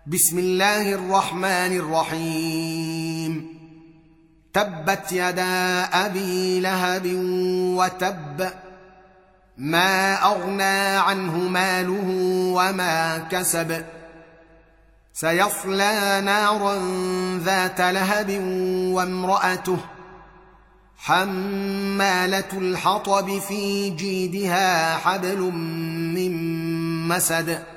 بسم الله الرحمن الرحيم. تبت يدا أبي لهب وتب، ما أغنى عنه ماله وما كسب، سيصلى نارا ذات لهب وامرأته حمالة الحطب في جيدها حبل من مسد